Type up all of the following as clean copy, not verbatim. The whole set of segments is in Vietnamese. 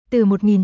Từ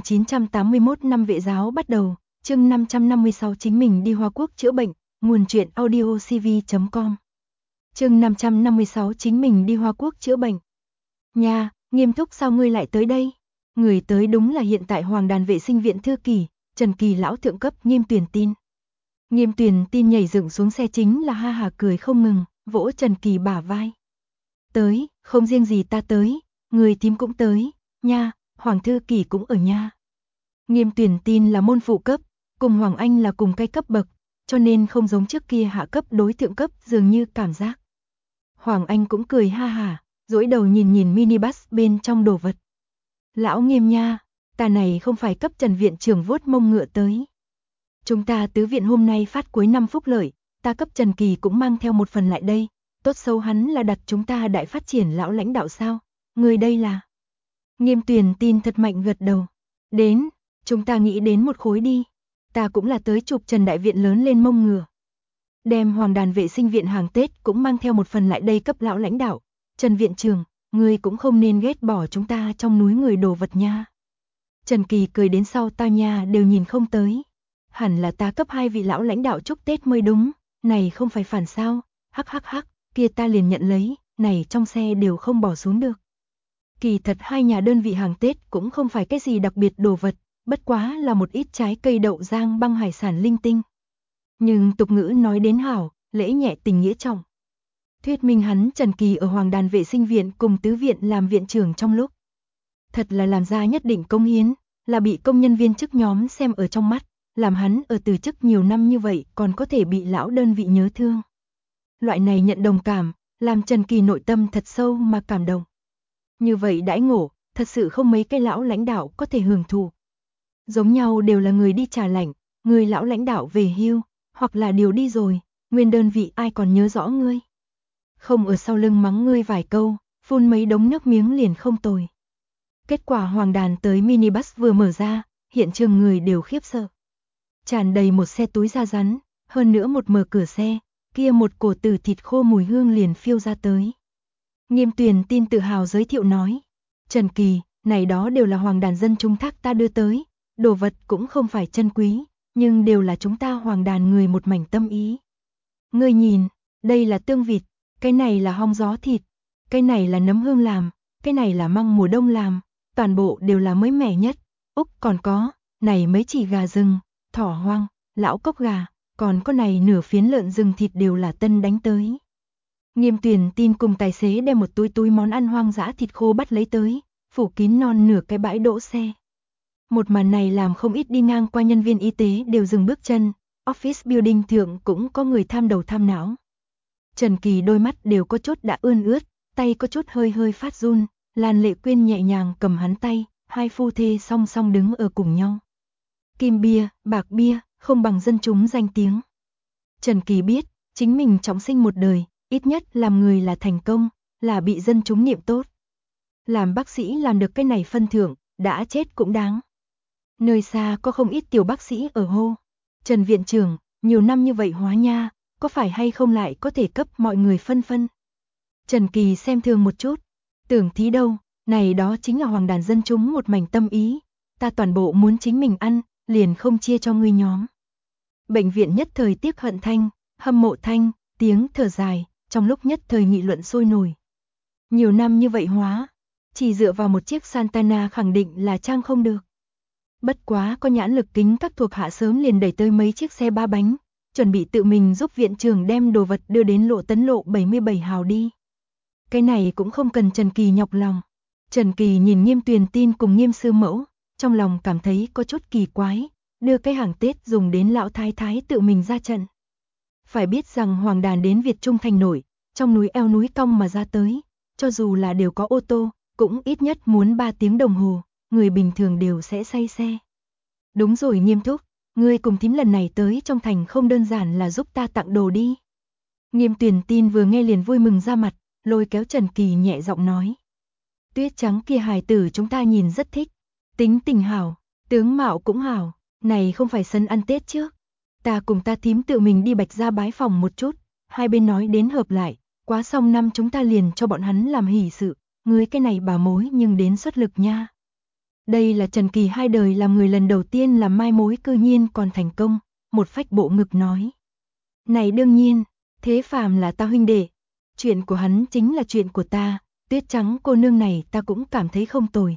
1981 năm Vệ giáo bắt đầu, chương 556 chính mình đi Hoa Quốc chữa bệnh, nguồn truyện audiocv.com. Chương 556 chính mình đi Hoa Quốc chữa bệnh. Nha, Nghiêm Thúc sao ngươi lại tới đây? Người tới đúng là hiện tại Hoàng Đàn Vệ sinh viện thư kỷ, Trần Kỳ lão thượng cấp Nghiêm Tuyền Tin. Nghiêm Tuyền Tin nhảy dựng xuống xe chính là ha hà cười không ngừng, vỗ Trần Kỳ bả vai. Tới, không riêng gì ta tới, người thím cũng tới, nha, Hoàng thư kỷ cũng ở nha. Nghiêm Tuyền Tin là môn phụ cấp, cùng Hoàng Anh là cùng cái cấp bậc, cho nên không giống trước kia hạ cấp đối thượng cấp dường như cảm giác. Hoàng Anh cũng cười ha hả, duỗi đầu nhìn minibus bên trong đồ vật. Lão Nghiêm nha, ta này không phải cấp Trần viện trưởng vuốt mông ngựa tới. Chúng ta tứ viện hôm nay phát cuối năm phúc lợi, ta cấp Trần Kỳ cũng mang theo một phần lại đây, tốt xấu hắn là đặt chúng ta đại phát triển lão lãnh đạo sao, người đây là. Nghiêm Tuyền Tin thật mạnh gật đầu. Đến, chúng ta nghĩ đến một khối đi, ta cũng là tới chụp Trần đại viện lớn lên mông ngựa. Đem Hoàng Đàn Vệ sinh viện hàng Tết cũng mang theo một phần lại đây cấp lão lãnh đạo. Trần viện trưởng, ngươi cũng không nên ghét bỏ chúng ta trong núi người đồ vật nha. Trần Kỳ cười đến sau tao nha đều nhìn không tới. Hẳn là ta cấp hai vị lão lãnh đạo chúc Tết mới đúng, này không phải phản sao, hắc hắc hắc, kia ta liền nhận lấy, này trong xe đều không bỏ xuống được. Kỳ thật hai nhà đơn vị hàng Tết cũng không phải cái gì đặc biệt đồ vật, bất quá là một ít trái cây đậu rang băng hải sản linh tinh. Nhưng tục ngữ nói đến hảo, lễ nhẹ tình nghĩa trọng. Thuyết minh hắn Trần Kỳ ở Hoàng Đàn Vệ sinh viện cùng tứ viện làm viện trưởng trong lúc. Thật là làm ra nhất định công hiến, là bị công nhân viên chức nhóm xem ở trong mắt, làm hắn ở từ chức nhiều năm như vậy còn có thể bị lão đơn vị nhớ thương. Loại này nhận đồng cảm, làm Trần Kỳ nội tâm thật sâu mà cảm động. Như vậy đãi ngộ, thật sự không mấy cái lão lãnh đạo có thể hưởng thụ. Giống nhau đều là người đi trả lãnh, người lão lãnh đạo về hưu, hoặc là điều đi rồi, nguyên đơn vị ai còn nhớ rõ ngươi. Không ở sau lưng mắng ngươi vài câu, phun mấy đống nước miếng liền không tồi. Kết quả Hoàng Đàn tới minibus vừa mở ra, hiện trường người đều khiếp sợ. Tràn đầy một xe túi da rắn, hơn nữa một mở cửa xe, kia một cổ tử thịt khô mùi hương liền phiêu ra tới. Nghiêm Tuyền Tin tự hào giới thiệu nói, Trần Kỳ, này đó đều là Hoàng Đàn dân trung thác ta đưa tới, đồ vật cũng không phải chân quý, nhưng đều là chúng ta Hoàng Đàn người một mảnh tâm ý. Ngươi nhìn, đây là tương vịt, cái này là hong gió thịt, cái này là nấm hương làm, cái này là măng mùa đông làm, toàn bộ đều là mới mẻ nhất. Úc còn có, này mấy chỉ gà rừng, thỏ hoang, lão cốc gà, còn có này nửa phiến lợn rừng thịt đều là tân đánh tới. Nghiêm Tuyền Tin cùng tài xế đem một túi món ăn hoang dã thịt khô bắt lấy tới, phủ kín non nửa cái bãi đỗ xe. Một màn này làm không ít đi ngang qua nhân viên y tế đều dừng bước chân, office building thượng cũng có người tham đầu tham não. Trần Kỳ đôi mắt đều có chút đã ươn ướt, tay có chút hơi phát run, Lan Lệ Quyên nhẹ nhàng cầm hắn tay, hai phu thê song song đứng ở cùng nhau. Kim bia, bạc bia, không bằng dân chúng danh tiếng. Trần Kỳ biết, chính mình trọng sinh một đời, ít nhất làm người là thành công, là bị dân chúng niệm tốt. Làm bác sĩ làm được cái này phân thưởng, đã chết cũng đáng. Nơi xa có không ít tiểu bác sĩ ở hô. Trần viện trưởng, nhiều năm như vậy hóa nha, có phải hay không lại có thể cấp mọi người phân. Trần Kỳ xem thường một chút, tưởng thí đâu, này đó chính là Hoàng Đàn dân chúng một mảnh tâm ý, ta toàn bộ muốn chính mình ăn, liền không chia cho ngươi nhóm. Bệnh viện nhất thời tiếc hận thanh, hâm mộ thanh, tiếng thở dài, trong lúc nhất thời nghị luận sôi nổi. Nhiều năm như vậy hóa, chỉ dựa vào một chiếc Santana khẳng định là trang không được. Bất quá có nhãn lực kính các thuộc hạ sớm liền đẩy tới mấy chiếc xe ba bánh, chuẩn bị tự mình giúp viện trưởng đem đồ vật đưa đến lộ Tấn lộ 77 hào đi. Cái này cũng không cần Trần Kỳ nhọc lòng. Trần Kỳ nhìn Nghiêm Tuyền Tin cùng Nghiêm sư mẫu, trong lòng cảm thấy có chút kỳ quái, đưa cái hàng Tết dùng đến lão thái thái tự mình ra trận. Phải biết rằng Hoàng Đàn đến Việt Trung thành nổi, trong núi eo núi cong mà ra tới, cho dù là đều có ô tô, cũng ít nhất muốn 3 tiếng đồng hồ, người bình thường đều sẽ say xe. Đúng rồi Nghiêm thúc, ngươi cùng thím lần này tới trong thành không đơn giản là giúp ta tặng đồ đi. Nghiêm Tuyền Tin vừa nghe liền vui mừng ra mặt, lôi kéo Trần Kỳ nhẹ giọng nói. Tuyết trắng kia hài tử chúng ta nhìn rất thích, tính tình hảo, tướng mạo cũng hảo, này không phải sân ăn Tết trước. Ta cùng ta thím tự mình đi Bạch Gia bái phòng một chút, hai bên nói đến hợp lại, quá xong năm chúng ta liền cho bọn hắn làm hỷ sự, ngươi cái này bà mối nhưng đến xuất lực nha. Đây là Trần Kỳ hai đời làm người lần đầu tiên làm mai mối cư nhiên còn thành công, một phách bộ ngực nói. Này đương nhiên, Thế Phàm là ta huynh đệ, chuyện của hắn chính là chuyện của ta, Tuyết Trắng cô nương này ta cũng cảm thấy không tồi,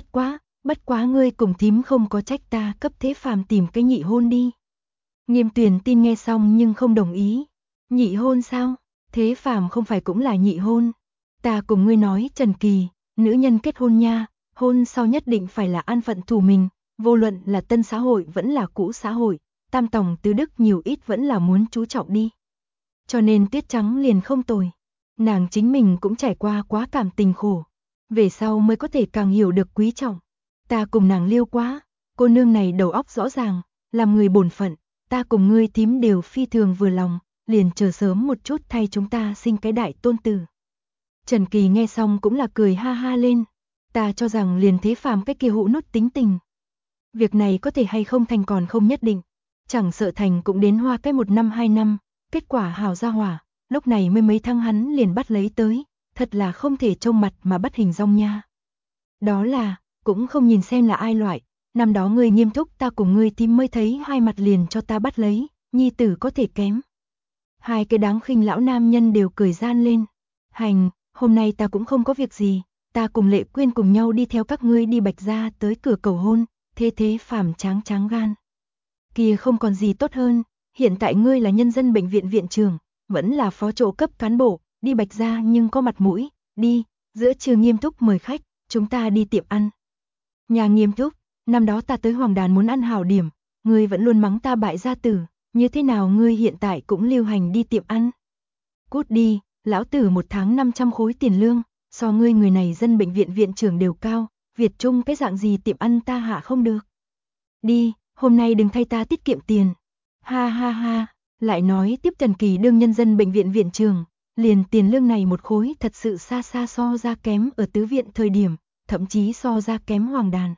bất quá ngươi cùng thím không có trách ta cấp Thế Phàm tìm cái nhị hôn đi. Nghiêm Tuyền tin nghe xong nhưng không đồng ý. Nhị hôn sao? Thế Phàm không phải cũng là nhị hôn. Ta cùng ngươi nói Trần Kỳ, nữ nhân kết hôn nha, hôn sau nhất định phải là an phận thủ mình, vô luận là tân xã hội vẫn là cũ xã hội, tam tòng tứ đức nhiều ít vẫn là muốn chú trọng đi. Cho nên Tuyết Trắng liền không tồi. Nàng chính mình cũng trải qua quá cảm tình khổ, về sau mới có thể càng hiểu được quý trọng. Ta cùng nàng liêu quá, cô nương này đầu óc rõ ràng, làm người bổn phận, ta cùng ngươi thím đều phi thường vừa lòng, liền chờ sớm một chút thay chúng ta sinh cái đại tôn tử. Trần Kỳ nghe xong cũng là cười ha ha lên, ta cho rằng liền Thế Phàm cái kia hũ nút tính tình. Việc này có thể hay không thành còn không nhất định, chẳng sợ thành cũng đến hoa cái 1 năm 2 năm, kết quả hào ra hỏa, lúc này mới mấy tháng hắn liền bắt lấy tới, thật là không thể trông mặt mà bắt hình dong nha. Đó là, cũng không nhìn xem là ai loại, năm đó ngươi Nghiêm thúc ta cùng ngươi thím mới thấy hai mặt liền cho ta bắt lấy, nhi tử có thể kém. Hai cái đáng khinh lão nam nhân đều cười gian lên. Hành, hôm nay ta cũng không có việc gì, ta cùng Lệ Quyên cùng nhau đi theo các ngươi đi Bạch gia tới cửa cầu hôn, Thế Phàm tráng gan. Kia không còn gì tốt hơn, hiện tại ngươi là nhân dân bệnh viện viện trưởng, vẫn là phó chỗ cấp cán bộ, đi Bạch gia nhưng có mặt mũi, đi, giữa trưa Nghiêm thúc mời khách, chúng ta đi tiệm ăn. Nhà Nghiêm thúc, năm đó ta tới Hoàng Đàn muốn ăn hảo điểm, ngươi vẫn luôn mắng ta bại gia tử, như thế nào ngươi hiện tại cũng lưu hành đi tiệm ăn. Cút đi, lão tử 1 tháng 500 khối tiền lương, so ngươi người này dân bệnh viện viện trưởng đều cao, Việt Trung cái dạng gì tiệm ăn ta hạ không được. Đi, hôm nay đừng thay ta tiết kiệm tiền. Ha ha ha, lại nói tiếp Trần Kỳ đương nhân dân bệnh viện viện trưởng, liền tiền lương này một khối thật sự xa xa so ra kém ở tứ viện thời điểm, thậm chí so ra kém Hoàng Đàn.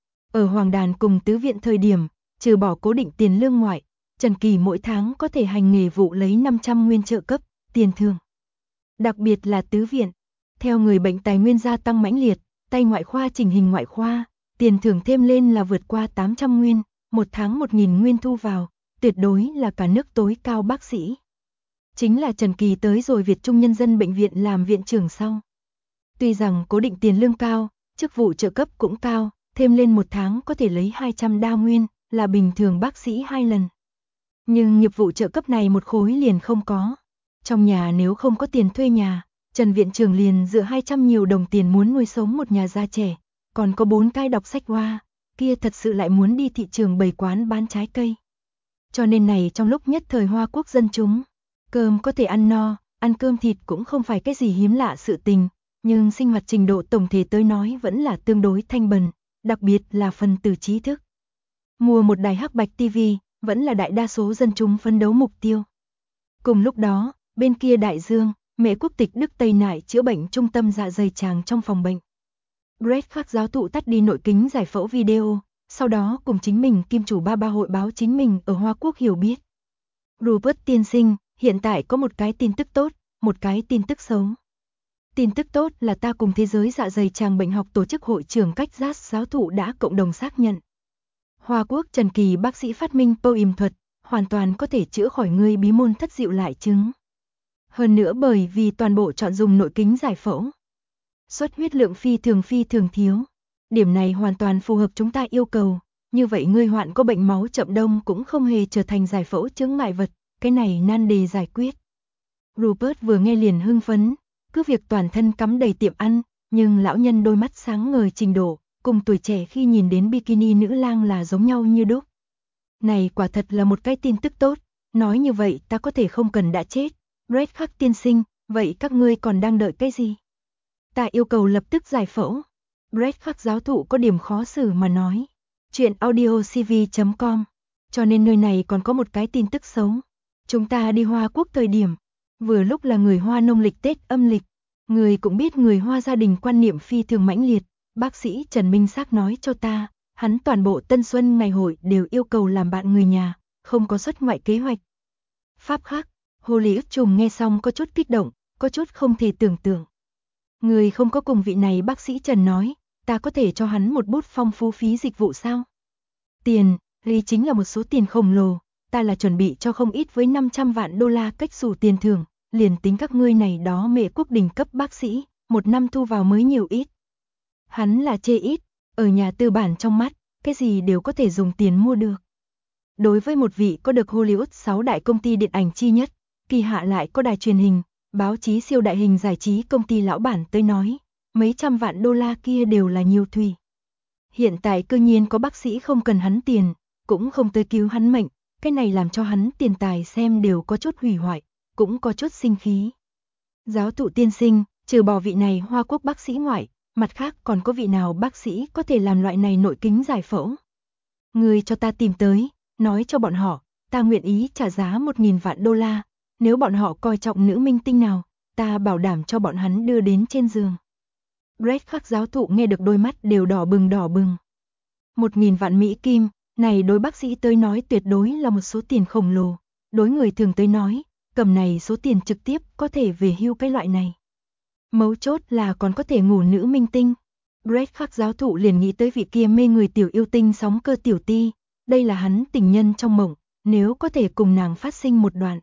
Ở Hoàng Đàn cùng tứ viện thời điểm, trừ bỏ cố định tiền lương ngoại, Trần Kỳ mỗi tháng có thể hành nghề vụ lấy 500 nguyên trợ cấp, tiền thưởng. Đặc biệt là tứ viện, theo người bệnh tài nguyên gia tăng mãnh liệt, tay ngoại khoa chỉnh hình ngoại khoa, tiền thưởng thêm lên là vượt qua 800 nguyên, một tháng 1.000 nguyên thu vào, tuyệt đối là cả nước tối cao bác sĩ. Chính là Trần Kỳ tới rồi Việt Trung Nhân dân Bệnh viện làm viện trưởng sau. Tuy rằng cố định tiền lương cao, chức vụ trợ cấp cũng cao, thêm lên một tháng có thể lấy 200 đa nguyên, là bình thường bác sĩ 2 lần. Nhưng nghiệp vụ trợ cấp này một khối liền không có. Trong nhà nếu không có tiền thuê nhà, Trần viện trưởng liền dựa 200 nhiều đồng tiền muốn nuôi sống một nhà già trẻ, còn có 4 cái đọc sách hoa, kia thật sự lại muốn đi thị trường bày quán bán trái cây. Cho nên này trong lúc nhất thời Hoa Quốc dân chúng, cơm có thể ăn no, ăn cơm thịt cũng không phải cái gì hiếm lạ sự tình, nhưng sinh hoạt trình độ tổng thể tới nói vẫn là tương đối thanh bần, đặc biệt là phần tử trí thức. Mua một đài hắc bạch TV, vẫn là đại đa số dân chúng phấn đấu mục tiêu. Cùng lúc đó, bên kia đại dương, mẹ quốc tịch Đức Tây Nại chữa bệnh trung tâm dạ dày tràng trong phòng bệnh. Brett Khắc giáo thụ tắt đi nội kính giải phẫu video, sau đó cùng chính mình kim chủ ba hội báo chính mình ở Hoa Quốc hiểu biết. Rupert tiên sinh, hiện tại có một cái tin tức tốt, một cái tin tức xấu. Tin tức tốt là ta cùng thế giới dạ dày tràng bệnh học tổ chức hội trưởng cách giác giáo thụ đã cộng đồng xác nhận. Hoa Quốc Trần Kỳ bác sĩ phát minh POIM thuật, hoàn toàn có thể chữa khỏi ngươi bí môn thất diệu lại chứng. Hơn nữa bởi vì toàn bộ chọn dùng nội kính giải phẫu. Xuất huyết lượng phi thường thiếu. Điểm này hoàn toàn phù hợp chúng ta yêu cầu, như vậy ngươi hoạn có bệnh máu chậm đông cũng không hề trở thành giải phẫu chướng ngại vật, cái này nan đề giải quyết. Rupert vừa nghe liền hưng phấn, cứ việc toàn thân cắm đầy tiệm ăn, nhưng lão nhân đôi mắt sáng ngời trình độ, cùng tuổi trẻ khi nhìn đến bikini nữ lang là giống nhau như đúc. Này quả thật là một cái tin tức tốt, nói như vậy ta có thể không cần đã chết. Brett Khắc tiên sinh, vậy các ngươi còn đang đợi cái gì? Ta yêu cầu lập tức giải phẫu. Brett Khắc giáo thụ có điểm khó xử mà nói. Chuyện audiocv.com. Cho nên nơi này còn có một cái tin tức xấu. Chúng ta đi Hoa Quốc thời điểm, vừa lúc là người Hoa nông lịch Tết âm lịch. Người cũng biết người Hoa gia đình quan niệm phi thường mãnh liệt. Bác sĩ Trần Minh Xác nói cho ta, hắn toàn bộ tân xuân ngày hội đều yêu cầu làm bạn người nhà, không có xuất ngoại kế hoạch. Pháp Khắc, Hồ Lý ức trùng nghe xong có chút kích động, có chút không thể tưởng tượng. Người không có cùng vị này bác sĩ Trần nói, ta có thể cho hắn một bút phong phú phí dịch vụ sao? Tiền, lý chính là một số tiền khổng lồ, ta là chuẩn bị cho không ít với 500 vạn đô la cách xù tiền thưởng, liền tính các ngươi này đó mệ quốc đỉnh cấp bác sĩ, một năm thu vào mới nhiều ít. Hắn là chê ít, ở nhà tư bản trong mắt, cái gì đều có thể dùng tiền mua được. Đối với một vị có được Hollywood 6 đại công ty điện ảnh chi nhất, kỳ hạ lại có đài truyền hình, báo chí siêu đại hình giải trí công ty lão bản tới nói, mấy trăm vạn đô la kia đều là nhiều thùy. Hiện tại cư nhiên có bác sĩ không cần hắn tiền, cũng không tới cứu hắn mệnh, cái này làm cho hắn tiền tài xem đều có chút hủy hoại, cũng có chút sinh khí. Giáo thụ tiên sinh, trừ bỏ vị này Hoa Quốc bác sĩ ngoại, mặt khác còn có vị nào bác sĩ có thể làm loại này nội kính giải phẫu? Người cho ta tìm tới, nói cho bọn họ, ta nguyện ý trả giá 1.000 vạn đô la, nếu bọn họ coi trọng nữ minh tinh nào, ta bảo đảm cho bọn hắn đưa đến trên giường. Brett Khắc giáo thụ nghe được đôi mắt đều đỏ bừng đỏ bừng. 1.000 vạn Mỹ Kim, này đối bác sĩ tới nói tuyệt đối là một số tiền khổng lồ, đối người thường tới nói, cầm này số tiền trực tiếp có thể về hưu cái loại này. Mấu chốt là còn có thể ngủ nữ minh tinh. Brett Khắc giáo thụ liền nghĩ tới vị kia mê người tiểu yêu tinh sóng cơ tiểu ti, đây là hắn tình nhân trong mộng, nếu có thể cùng nàng phát sinh một đoạn.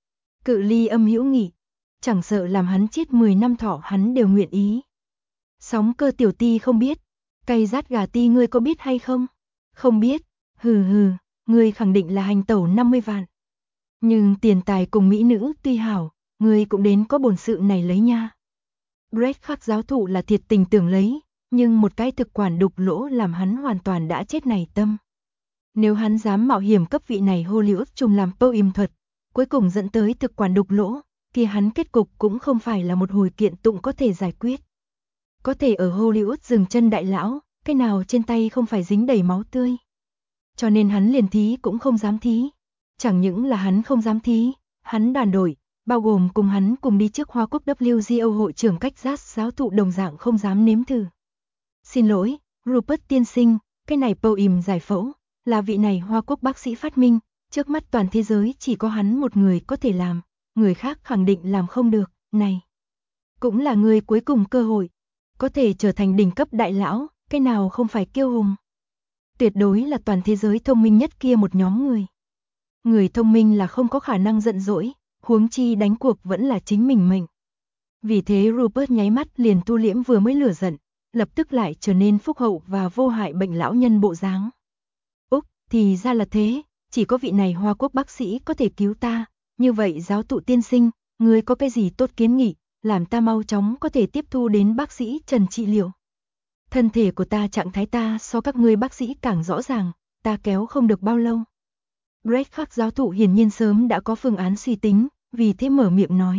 Cự ly âm hữu nghị, chẳng sợ làm hắn chết 10 năm thọ hắn đều nguyện ý. Sóng cơ tiểu ti không biết, cay rát gà ti ngươi có biết hay không? Không biết, hừ hừ, ngươi khẳng định là hành tẩu 50 vạn. Nhưng tiền tài cùng mỹ nữ tuy hảo, ngươi cũng đến có bổn sự này lấy nha. Brett Khắc giáo thụ là thiệt tình tưởng lấy, nhưng một cái thực quản đục lỗ làm hắn hoàn toàn đã chết này tâm. Nếu hắn dám mạo hiểm cấp vị này Hollywood trùng làm poem thuật, cuối cùng dẫn tới thực quản đục lỗ, kia hắn kết cục cũng không phải là một hồi kiện tụng có thể giải quyết. Có thể ở Hollywood dừng chân đại lão, cái nào trên tay không phải dính đầy máu tươi. Cho nên hắn liền thí cũng không dám thí. Chẳng những là hắn không dám thí, hắn đoàn đội, bao gồm cùng hắn cùng đi trước Hoa Quốc WGO hội trưởng cách giáo thụ đồng dạng không dám nếm thử. Xin lỗi, Rupert tiên sinh, cái này poem giải phẫu, là vị này Hoa Quốc bác sĩ phát minh, trước mắt toàn thế giới chỉ có hắn một người có thể làm, người khác khẳng định làm không được, này. Cũng là người cuối cùng cơ hội, có thể trở thành đỉnh cấp đại lão, cái nào không phải kiêu hùng. Tuyệt đối là toàn thế giới thông minh nhất kia một nhóm người. Người thông minh là không có khả năng giận dỗi, huống chi đánh cuộc vẫn là chính mình mệnh. Vì thế Rupert nháy mắt liền tu liễm vừa mới lửa giận, lập tức lại trở nên phúc hậu và vô hại bệnh lão nhân bộ dáng. Úc, thì ra là thế, chỉ có vị này Hoa Quốc bác sĩ có thể cứu ta, như vậy giáo thụ tiên sinh, ngươi có cái gì tốt kiến nghị, làm ta mau chóng có thể tiếp thu đến bác sĩ Trần trị liệu. Thân thể của ta trạng thái ta so các ngươi bác sĩ càng rõ ràng, ta kéo không được bao lâu. Brett Khắc giáo thụ hiển nhiên sớm đã có phương án suy tính, vì thế mở miệng nói.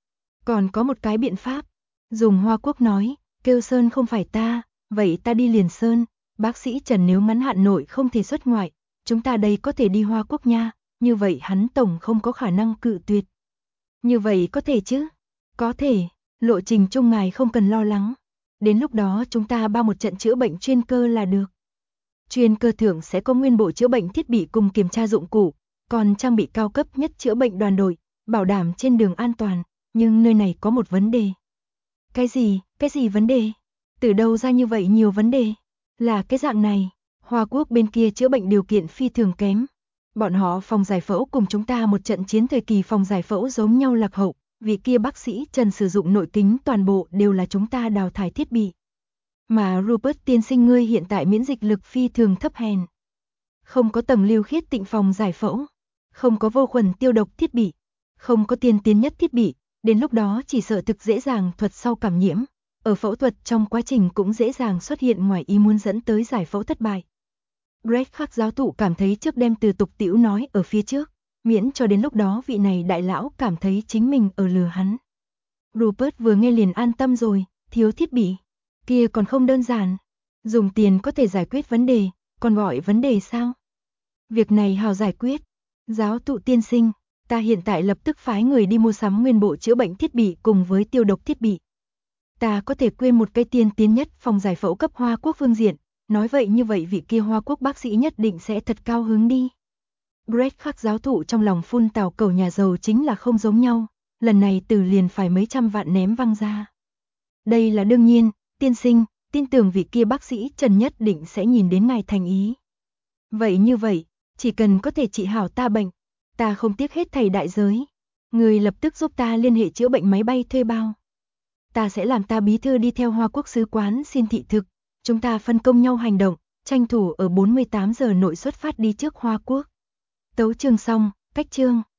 Còn có một cái biện pháp, dùng Hoa Quốc nói, kêu Sơn không phải ta, vậy ta đi liền Sơn, bác sĩ Trần nếu ngắn hạn nội không thể xuất ngoại, chúng ta đây có thể đi Hoa Quốc nha, như vậy hắn tổng không có khả năng cự tuyệt. Như vậy có thể chứ? Có thể, lộ trình chung ngài không cần lo lắng. Đến lúc đó chúng ta bao một trận chữa bệnh chuyên cơ là được. Chuyên cơ thưởng sẽ có nguyên bộ chữa bệnh thiết bị cùng kiểm tra dụng cụ, còn trang bị cao cấp nhất chữa bệnh đoàn đội, bảo đảm trên đường an toàn, nhưng nơi này có một vấn đề. Cái gì vấn đề? Từ đâu ra như vậy nhiều vấn đề? Là cái dạng này, Hoa Quốc bên kia chữa bệnh điều kiện phi thường kém. Bọn họ phòng giải phẫu cùng chúng ta một trận chiến thời kỳ phòng giải phẫu giống nhau lạc hậu, vì kia bác sĩ Trần sử dụng nội kính toàn bộ đều là chúng ta đào thải thiết bị. Mà Rupert tiên sinh ngươi hiện tại miễn dịch lực phi thường thấp hèn. Không có tầng lưu khiết tịnh phòng giải phẫu, không có vô khuẩn tiêu độc thiết bị, không có tiên tiến nhất thiết bị, đến lúc đó chỉ sợ thực dễ dàng thuật sau cảm nhiễm, ở phẫu thuật trong quá trình cũng dễ dàng xuất hiện ngoài ý muốn dẫn tới giải phẫu thất bại. Brett Khắc giáo thụ cảm thấy trước đem từ tục tĩu nói ở phía trước, miễn cho đến lúc đó vị này đại lão cảm thấy chính mình ở lừa hắn. Rupert vừa nghe liền an tâm rồi, thiếu thiết bị, kia còn không đơn giản, dùng tiền có thể giải quyết vấn đề, còn gọi vấn đề sao? Việc này hào giải quyết, giáo thụ tiên sinh, ta hiện tại lập tức phái người đi mua sắm nguyên bộ chữa bệnh thiết bị cùng với tiêu độc thiết bị. Ta có thể quên một cái tiên tiến nhất phòng giải phẫu cấp Hoa Quốc phương diện, nói vậy như vậy vị kia Hoa Quốc bác sĩ nhất định sẽ thật cao hứng đi. Brett Khắc giáo thụ trong lòng phun tào cầu nhà giàu chính là không giống nhau, lần này từ liền phải mấy trăm vạn ném văng ra. Đây là đương nhiên, tiên tin tưởng vị kia bác sĩ Trần nhất định sẽ nhìn đến ngài thành ý. Vậy như vậy, chỉ cần có thể trị hảo ta bệnh, ta không tiếc hết thảy đại giới. Người lập tức giúp ta liên hệ chữa bệnh máy bay thuê bao. Ta sẽ làm ta bí thư đi theo Hoa Quốc sứ quán xin thị thực, chúng ta phân công nhau hành động, tranh thủ ở 48 giờ nội xuất phát đi trước Hoa Quốc. Tấu chương xong, cách chương.